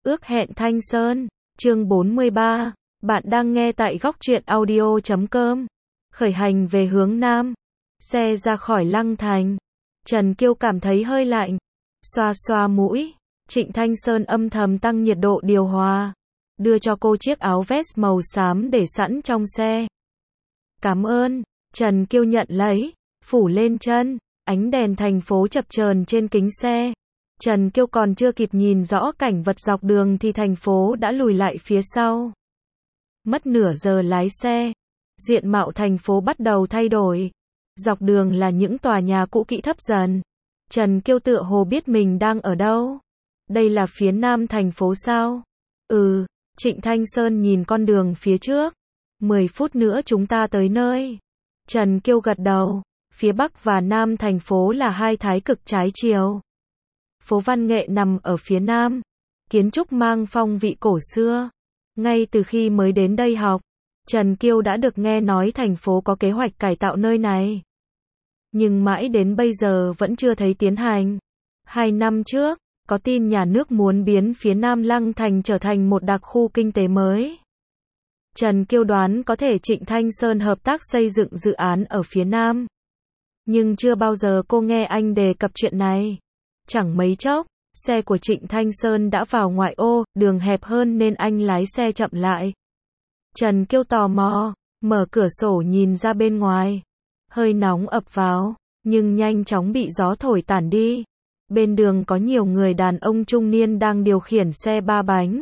Ước hẹn Thanh Sơn, chương 43, bạn đang nghe tại góc truyện audio.com. Khởi hành về hướng Nam, xe ra khỏi Lăng Thành. Trần Kiêu cảm thấy hơi lạnh, xoa xoa mũi. Trịnh Thanh Sơn âm thầm tăng nhiệt độ điều hòa, đưa cho cô chiếc áo vest màu xám để sẵn trong xe. Cảm ơn, Trần Kiêu nhận lấy, phủ lên chân, ánh đèn thành phố chập chờn trên kính xe. Trần Kiêu còn chưa kịp nhìn rõ cảnh vật dọc đường thì thành phố đã lùi lại phía sau. Mất nửa giờ lái xe, diện mạo thành phố bắt đầu thay đổi. Dọc đường là những tòa nhà cũ kỹ thấp dần. Trần Kiêu tựa hồ biết mình đang ở đâu. Đây là phía nam thành phố sao? Trịnh Thanh Sơn nhìn con đường phía trước. 10 phút nữa chúng ta tới nơi. Trần Kiêu gật đầu. Phía bắc và nam thành phố là hai thái cực trái chiều. Phố văn nghệ nằm ở phía nam. Kiến trúc mang phong vị cổ xưa. Ngay từ khi mới đến đây học, Trần Kiêu đã được nghe nói thành phố có kế hoạch cải tạo nơi này. Nhưng mãi đến bây giờ vẫn chưa thấy tiến hành. 2 năm trước, có tin nhà nước muốn biến phía Nam Lăng Thành trở thành một đặc khu kinh tế mới. Trần Kiêu đoán có thể Trịnh Thanh Sơn hợp tác xây dựng dự án ở phía Nam. Nhưng chưa bao giờ cô nghe anh đề cập chuyện này. Chẳng mấy chốc, xe của Trịnh Thanh Sơn đã vào ngoại ô, đường hẹp hơn nên anh lái xe chậm lại. Trần Kiêu tò mò, mở cửa sổ nhìn ra bên ngoài. Hơi nóng ập vào, nhưng nhanh chóng bị gió thổi tản đi. Bên đường có nhiều người đàn ông trung niên đang điều khiển xe 3 bánh.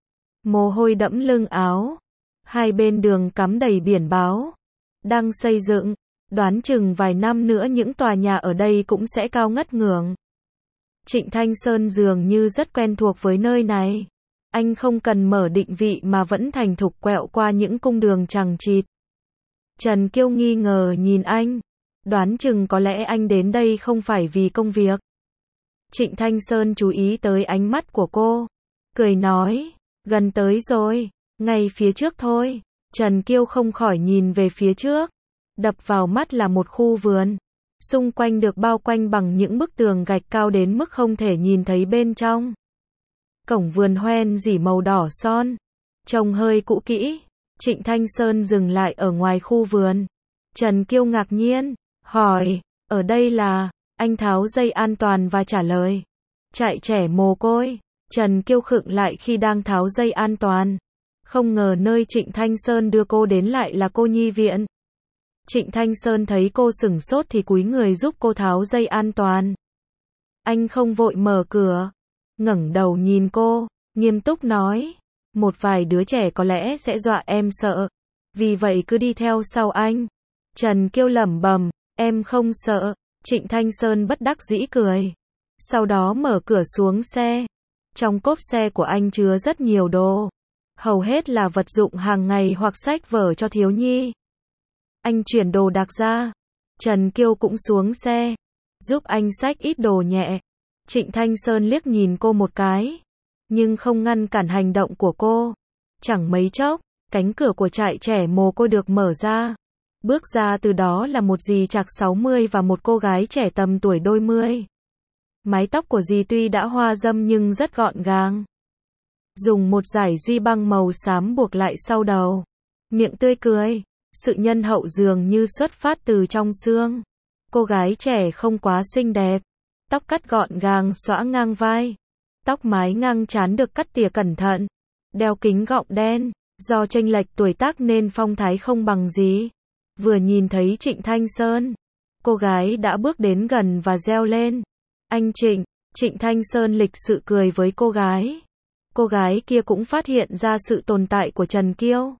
Mồ hôi đẫm lưng áo. Hai bên đường cắm đầy biển báo. Đang xây dựng, đoán chừng vài năm nữa những tòa nhà ở đây cũng sẽ cao ngất ngưởng. Trịnh Thanh Sơn dường như rất quen thuộc với nơi này. Anh không cần mở định vị mà vẫn thành thục quẹo qua những cung đường chằng chịt. Trần Kiêu nghi ngờ nhìn anh. Đoán chừng có lẽ anh đến đây không phải vì công việc. Trịnh Thanh Sơn chú ý tới ánh mắt của cô. Cười nói, gần tới rồi, ngay phía trước thôi. Trần Kiêu không khỏi nhìn về phía trước. Đập vào mắt là một khu vườn. Xung quanh được bao quanh bằng những bức tường gạch cao đến mức không thể nhìn thấy bên trong. Cổng vườn hoen dỉ màu đỏ son. Trông hơi cũ kỹ. Trịnh Thanh Sơn dừng lại ở ngoài khu vườn. Trần Kiêu ngạc nhiên, hỏi, ở đây là... Anh tháo dây an toàn và trả lời. Trại trẻ mồ côi. Trần Kiêu khựng lại khi đang tháo dây an toàn. Không ngờ nơi Trịnh Thanh Sơn đưa cô đến lại là cô nhi viện. Trịnh Thanh Sơn thấy cô sửng sốt thì cúi người giúp cô tháo dây an toàn. Anh không vội mở cửa. Ngẩng đầu nhìn cô, nghiêm túc nói. Một vài đứa trẻ có lẽ sẽ dọa em sợ. Vì vậy cứ đi theo sau anh. Trần Kiêu lẩm bẩm, em không sợ. Trịnh Thanh Sơn bất đắc dĩ cười. Sau đó mở cửa xuống xe. Trong cốp xe của anh chứa rất nhiều đồ. Hầu hết là vật dụng hàng ngày hoặc sách vở cho thiếu nhi. Anh chuyển đồ đạc ra. Trần Kiêu cũng xuống xe. Giúp anh xách ít đồ nhẹ. Trịnh Thanh Sơn liếc nhìn cô một cái. Nhưng không ngăn cản hành động của cô. Chẳng mấy chốc, cánh cửa của trại trẻ mồ côi được mở ra. Bước ra từ đó là một dì chạc 60 và một cô gái trẻ tầm tuổi đôi mươi. Mái tóc của dì tuy đã hoa râm nhưng rất gọn gàng. Dùng một dải duy băng màu xám buộc lại sau đầu. Miệng tươi cười. Sự nhân hậu dường như xuất phát từ trong xương. Cô gái trẻ không quá xinh đẹp. Tóc cắt gọn gàng xõa ngang vai. Tóc mái ngang trán được cắt tỉa cẩn thận. Đeo kính gọng đen. Do chênh lệch tuổi tác nên phong thái không bằng dì. Vừa nhìn thấy Trịnh Thanh Sơn, cô gái đã bước đến gần và reo lên. Anh Trịnh. Trịnh Thanh Sơn lịch sự cười với cô gái. Cô gái kia cũng phát hiện ra sự tồn tại của Trần Kiêu.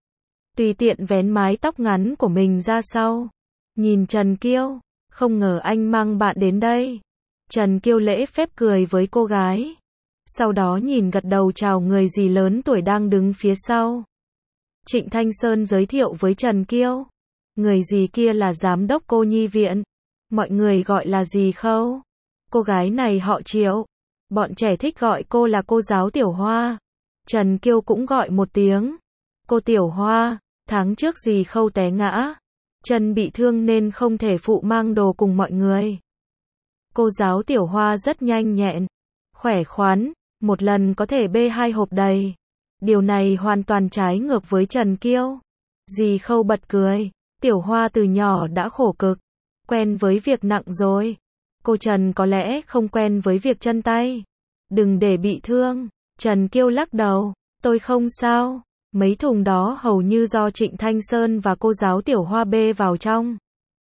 Tùy tiện vén mái tóc ngắn của mình ra sau. Nhìn Trần Kiêu, không ngờ anh mang bạn đến đây. Trần Kiêu lễ phép cười với cô gái. Sau đó nhìn gật đầu chào người dì lớn tuổi đang đứng phía sau. Trịnh Thanh Sơn giới thiệu với Trần Kiêu. Người dì kia là giám đốc cô nhi viện. Mọi người gọi là dì Khâu. Cô gái này họ Triệu. Bọn trẻ thích gọi cô là cô giáo Tiểu Hoa. Trần Kiêu cũng gọi một tiếng. Cô Tiểu Hoa, tháng trước dì Khâu té ngã. Chân bị thương nên không thể phụ mang đồ cùng mọi người. Cô giáo Tiểu Hoa rất nhanh nhẹn, khỏe khoắn, một lần có thể bê 2 hộp đầy. Điều này hoàn toàn trái ngược với Trần Kiêu. Dì Khâu bật cười, Tiểu Hoa từ nhỏ đã khổ cực, quen với việc nặng rồi. Cô Trần có lẽ không quen với việc chân tay. Đừng để bị thương. Trần Kiêu lắc đầu, tôi không sao. Mấy thùng đó hầu như do Trịnh Thanh Sơn và cô giáo Tiểu Hoa bê vào trong.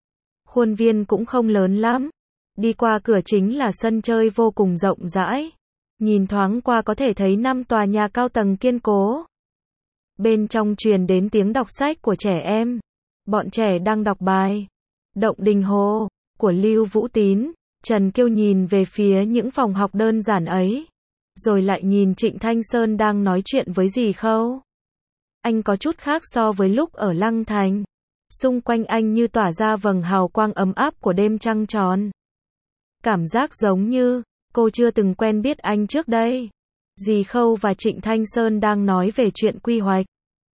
Khuôn viên cũng không lớn lắm. Đi qua cửa chính là sân chơi vô cùng rộng rãi. Nhìn thoáng qua có thể thấy 5 tòa nhà cao tầng kiên cố. Bên trong truyền đến tiếng đọc sách của trẻ em. Bọn trẻ đang đọc bài Động Đình Hồ của Lưu Vũ Tín. Trần Kiêu nhìn về phía những phòng học đơn giản ấy, rồi lại nhìn Trịnh Thanh Sơn đang nói chuyện với dì Khâu. Anh có chút khác so với lúc ở Lăng Thành. Xung quanh anh như tỏa ra vầng hào quang ấm áp của đêm trăng tròn. Cảm giác giống như cô chưa từng quen biết anh trước đây. Dì Khâu và Trịnh Thanh Sơn đang nói về chuyện quy hoạch.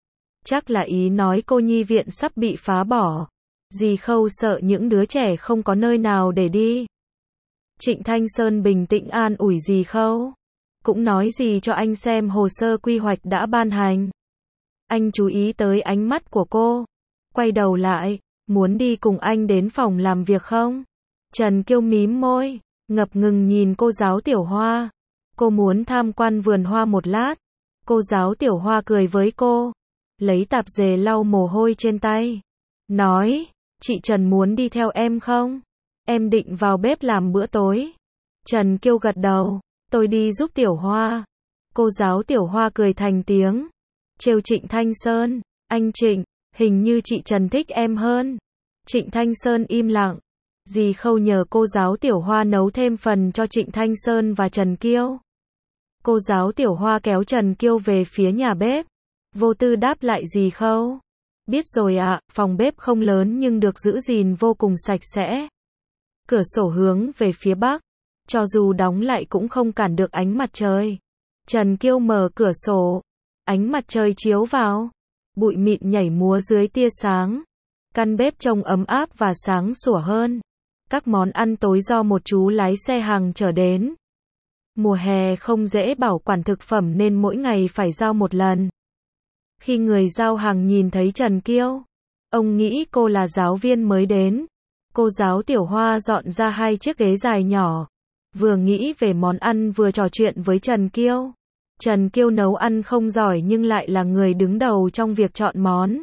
Chắc là ý nói cô nhi viện sắp bị phá bỏ. Dì Khâu sợ những đứa trẻ không có nơi nào để đi. Trịnh Thanh Sơn bình tĩnh an ủi dì Khâu. Cũng nói gì cho anh xem hồ sơ quy hoạch đã ban hành. Anh chú ý tới ánh mắt của cô. Quay đầu lại, muốn đi cùng anh đến phòng làm việc không? Trần Kiêu mím môi, ngập ngừng nhìn cô giáo Tiểu Hoa. Cô muốn tham quan vườn hoa một lát. Cô giáo Tiểu Hoa cười với cô, lấy tạp dề lau mồ hôi trên tay. Nói, chị Trần muốn đi theo em không? Em định vào bếp làm bữa tối. Trần Kiêu gật đầu, tôi đi giúp Tiểu Hoa. Cô giáo Tiểu Hoa cười thành tiếng. Trêu Trịnh Thanh Sơn, anh Trịnh, hình như chị Trần thích em hơn. Trịnh Thanh Sơn im lặng. Dì Khâu nhờ cô giáo Tiểu Hoa nấu thêm phần cho Trịnh Thanh Sơn và Trần Kiêu. Cô giáo Tiểu Hoa kéo Trần Kiêu về phía nhà bếp. Vô tư đáp lại dì Khâu. Biết rồi ạ, phòng bếp không lớn nhưng được giữ gìn vô cùng sạch sẽ. Cửa sổ hướng về phía bắc, cho dù đóng lại cũng không cản được ánh mặt trời. Trần Kiêu mở cửa sổ, ánh mặt trời chiếu vào, bụi mịn nhảy múa dưới tia sáng. Căn bếp trông ấm áp và sáng sủa hơn. Các món ăn tối do một chú lái xe hàng chở đến. Mùa hè không dễ bảo quản thực phẩm nên mỗi ngày phải giao một lần. Khi người giao hàng nhìn thấy Trần Kiêu, ông nghĩ cô là giáo viên mới đến. Cô giáo Tiểu Hoa dọn ra 2 chiếc ghế dài nhỏ, vừa nghĩ về món ăn vừa trò chuyện với Trần Kiêu. Trần Kiêu nấu ăn không giỏi nhưng lại là người đứng đầu trong việc chọn món.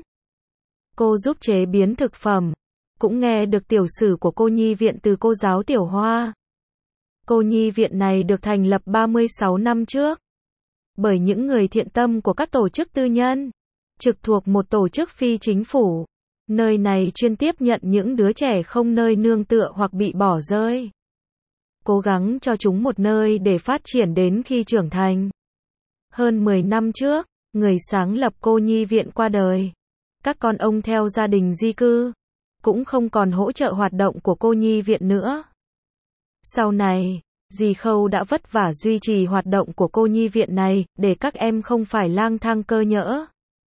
Cô giúp chế biến thực phẩm, cũng nghe được tiểu sử của cô nhi viện từ cô giáo Tiểu Hoa. Cô nhi viện này được thành lập 36 năm trước bởi những người thiện tâm của các tổ chức tư nhân, trực thuộc một tổ chức phi chính phủ. Nơi này chuyên tiếp nhận những đứa trẻ không nơi nương tựa hoặc bị bỏ rơi, cố gắng cho chúng một nơi để phát triển đến khi trưởng thành. Hơn 10 năm trước, người sáng lập cô nhi viện qua đời. Các con ông theo gia đình di cư, cũng không còn hỗ trợ hoạt động của cô nhi viện nữa. Sau này, dì Khâu đã vất vả duy trì hoạt động của cô nhi viện này, để các em không phải lang thang cơ nhỡ.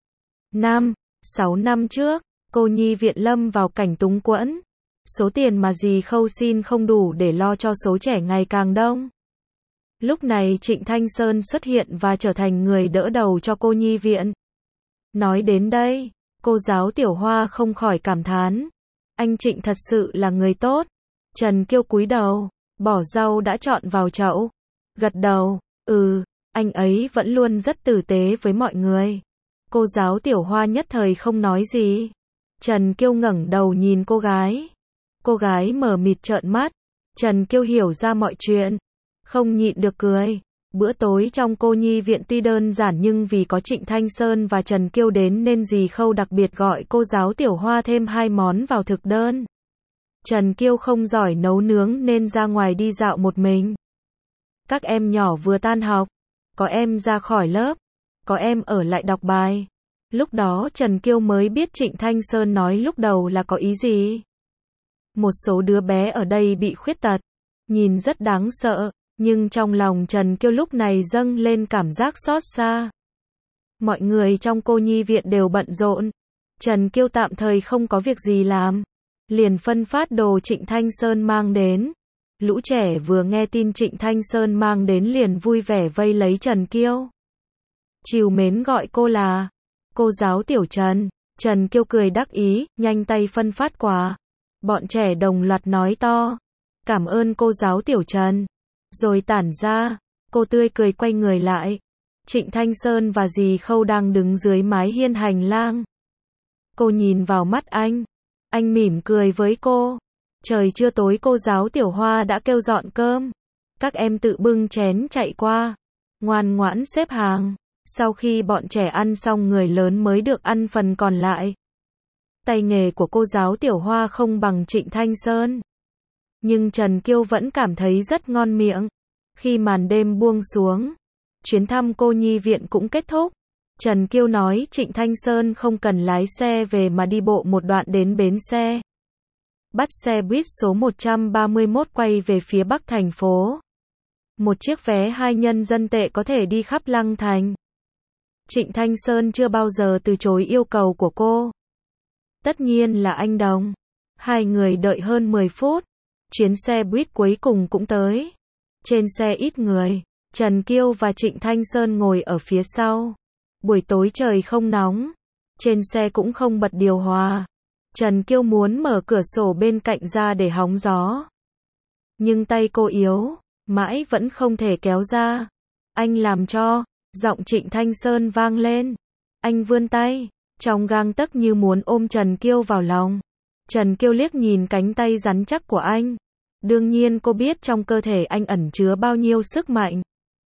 6 năm trước, cô nhi viện lâm vào cảnh túng quẫn. Số tiền mà dì Khâu xin không đủ để lo cho số trẻ ngày càng đông. Lúc này Trịnh Thanh Sơn xuất hiện và trở thành người đỡ đầu cho cô nhi viện. Nói đến đây, cô giáo Tiểu Hoa không khỏi cảm thán. Anh Trịnh thật sự là người tốt. Trần Kiêu cúi đầu, bỏ rau đã chọn vào chậu. Gật đầu, anh ấy vẫn luôn rất tử tế với mọi người. Cô giáo Tiểu Hoa nhất thời không nói gì. Trần Kiêu ngẩng đầu nhìn cô gái. Cô gái mờ mịt trợn mắt. Trần Kiêu hiểu ra mọi chuyện, không nhịn được cười. Bữa tối trong cô nhi viện tuy đơn giản nhưng vì có Trịnh Thanh Sơn và Trần Kiêu đến nên dì Khâu đặc biệt gọi cô giáo Tiểu Hoa thêm 2 món vào thực đơn. Trần Kiêu không giỏi nấu nướng nên ra ngoài đi dạo một mình. Các em nhỏ vừa tan học, có em ra khỏi lớp, có em ở lại đọc bài. Lúc đó Trần Kiêu mới biết Trịnh Thanh Sơn nói lúc đầu là có ý gì. Một số đứa bé ở đây bị khuyết tật, nhìn rất đáng sợ, nhưng trong lòng Trần Kiêu lúc này dâng lên cảm giác xót xa. Mọi người trong cô nhi viện đều bận rộn. Trần Kiêu tạm thời không có việc gì làm, liền phân phát đồ Trịnh Thanh Sơn mang đến. Lũ trẻ vừa nghe tin Trịnh Thanh Sơn mang đến liền vui vẻ vây lấy Trần Kiêu. Trìu mến gọi cô là cô giáo Tiểu Trần. Trần Kiêu cười đắc ý, nhanh tay phân phát quà. Bọn trẻ đồng loạt nói to, cảm ơn cô giáo Tiểu Trần. Rồi tản ra, cô tươi cười quay người lại. Trịnh Thanh Sơn và dì Khâu đang đứng dưới mái hiên hành lang. Cô nhìn vào mắt anh mỉm cười với cô. Trời chưa tối cô giáo Tiểu Hoa đã kêu dọn cơm. Các em tự bưng chén chạy qua, ngoan ngoãn xếp hàng. Sau khi bọn trẻ ăn xong người lớn mới được ăn phần còn lại. Tay nghề của cô giáo Tiểu Hoa không bằng Trịnh Thanh Sơn, nhưng Trần Kiêu vẫn cảm thấy rất ngon miệng. Khi màn đêm buông xuống, chuyến thăm cô nhi viện cũng kết thúc. Trần Kiêu nói Trịnh Thanh Sơn không cần lái xe về mà đi bộ một đoạn đến bến xe. Bắt xe buýt số 131 quay về phía bắc thành phố. Một chiếc vé 2 nhân dân tệ có thể đi khắp Lăng Thành. Trịnh Thanh Sơn chưa bao giờ từ chối yêu cầu của cô. Tất nhiên là anh đồng. Hai người đợi hơn 10 phút. Chuyến xe buýt cuối cùng cũng tới. Trên xe ít người. Trần Kiêu và Trịnh Thanh Sơn ngồi ở phía sau. Buổi tối trời không nóng. Trên xe cũng không bật điều hòa. Trần Kiêu muốn mở cửa sổ bên cạnh ra để hóng gió. Nhưng tay cô yếu, mãi vẫn không thể kéo ra. Anh làm cho. Giọng Trịnh Thanh Sơn vang lên. Anh vươn tay, trong gang tấc như muốn ôm Trần Kiêu vào lòng. Trần Kiêu liếc nhìn cánh tay rắn chắc của anh. Đương nhiên cô biết trong cơ thể anh ẩn chứa bao nhiêu sức mạnh.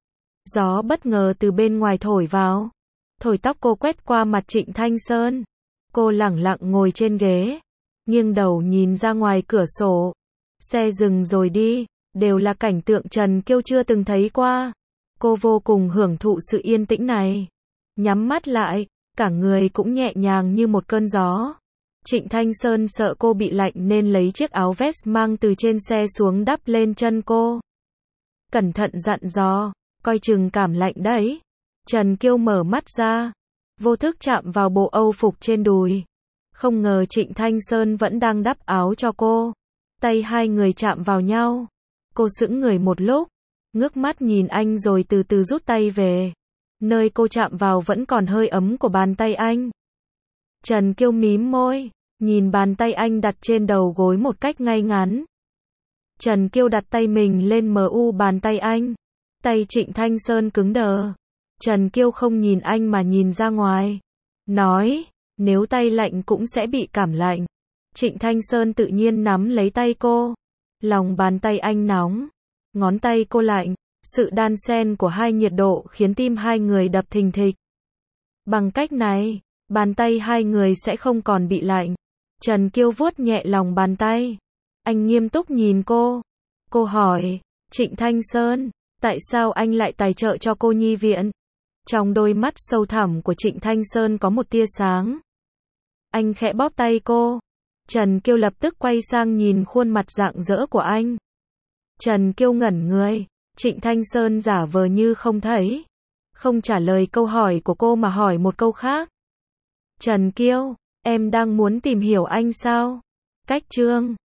Gió bất ngờ từ bên ngoài thổi vào. Thổi tóc cô quét qua mặt Trịnh Thanh Sơn. Cô lẳng lặng ngồi trên ghế, nghiêng đầu nhìn ra ngoài cửa sổ. Xe dừng rồi đi, đều là cảnh tượng Trần Kiêu chưa từng thấy qua. Cô vô cùng hưởng thụ sự yên tĩnh này. Nhắm mắt lại, cả người cũng nhẹ nhàng như một cơn gió. Trịnh Thanh Sơn sợ cô bị lạnh nên lấy chiếc áo vest mang từ trên xe xuống đắp lên chân cô. Cẩn thận dặn dò, coi chừng cảm lạnh đấy. Trần Kiêu mở mắt ra, vô thức chạm vào bộ âu phục trên đùi. Không ngờ Trịnh Thanh Sơn vẫn đang đắp áo cho cô. Tay hai người chạm vào nhau. Cô sững người một lúc, ngước mắt nhìn anh rồi từ từ rút tay về. Nơi cô chạm vào vẫn còn hơi ấm của bàn tay anh. Trần Kiêu mím môi, nhìn bàn tay anh đặt trên đầu gối một cách ngay ngắn. Trần Kiêu đặt tay mình lên bàn tay anh. Tay Trịnh Thanh Sơn cứng đờ. Trần Kiêu không nhìn anh mà nhìn ra ngoài. Nói, nếu tay lạnh cũng sẽ bị cảm lạnh. Trịnh Thanh Sơn tự nhiên nắm lấy tay cô. Lòng bàn tay anh nóng. Ngón tay cô lạnh. Sự đan xen của hai nhiệt độ khiến tim hai người đập thình thịch. Bằng cách này, bàn tay hai người sẽ không còn bị lạnh. Trần Kiêu vuốt nhẹ lòng bàn tay. Anh nghiêm túc nhìn cô. Cô hỏi, Trịnh Thanh Sơn, tại sao anh lại tài trợ cho cô nhi viện? Trong đôi mắt sâu thẳm của Trịnh Thanh Sơn có một tia sáng. Anh khẽ bóp tay cô. Trần Kiêu lập tức quay sang nhìn khuôn mặt rạng rỡ của anh. Trần Kiêu ngẩn người. Trịnh Thanh Sơn giả vờ như không thấy. Không trả lời câu hỏi của cô mà hỏi một câu khác. Trần Kiêu, em đang muốn tìm hiểu anh sao? Cách chương